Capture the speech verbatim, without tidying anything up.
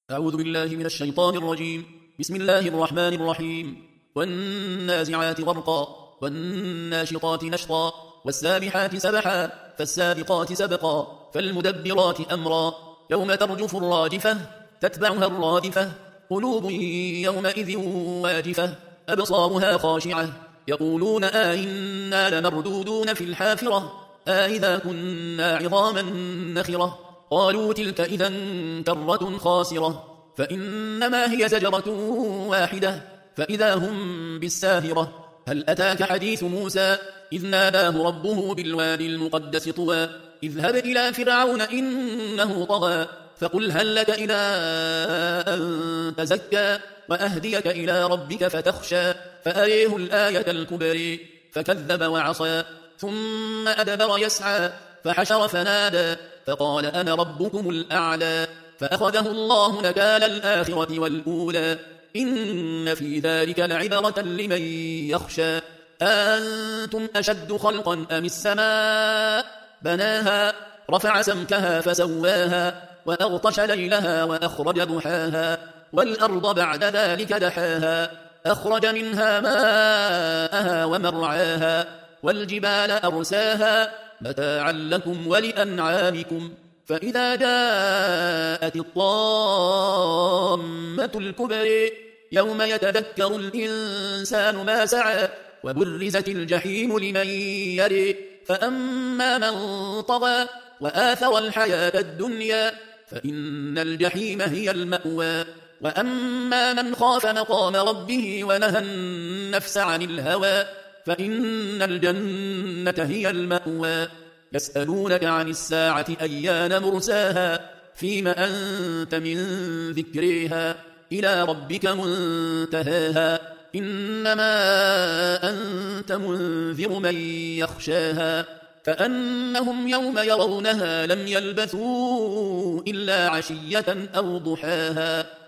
أعوذ بالله من الشيطان الرجيم. بسم الله الرحمن الرحيم. والنازعات غرقا والناشطات نشطا والسابحات سبحا فالسابقات سبقا فالمدبرات أمرا يوم ترجف الراجفة تتبعها الرادفة قلوب يومئذ واجفة أبصارها خاشعة يقولون آئنا لمردودون في الحافرة آئذا كنا عظاما نخرة قالوا تلك إذا كرة خاسرة فإنما هي زجرة واحدة فإذا هم بالساهرة هل أتاك حديث موسى إذ ناداه ربه بالوادي المقدس طوى اذهب إلى فرعون إنه طغى فقل هل لك إلى أن تزكى وأهديك إلى ربك فتخشى فأريه الآية الكبرى فكذب وعصى ثم أدبر يسعى فحشر فنادى فقال أنا ربكم الأعلى فأخذه الله نكال الآخرة والأولى إن في ذلك لعبرة لمن يخشى أنتم أشد خلقا أم السماء بناها رفع سمكها فسواها وأغطش ليلها وأخرج ضحاها والأرض بعد ذلك دحاها أخرج منها ماءها ومرعاها والجبال أرساها متاعا لكم ولأنعامكم فإذا جاءت الطامة الكبرى يوم يتذكر الإنسان ما سعى وبرزت الجحيم لمن يرى فأما من طغى وآثر الحياة الدنيا فإن الجحيم هي المأوى وأما من خاف مقام ربه ونهى النفس عن الهوى فإن الجنة هي المأوى يسألونك عن الساعة أيان مرساها فيما أنت من ذكرها إلى ربك منتهاها إنما أنت منذر من يخشاها كأنهم يوم يرونها لم يلبثوا إلا عشية أو ضحاها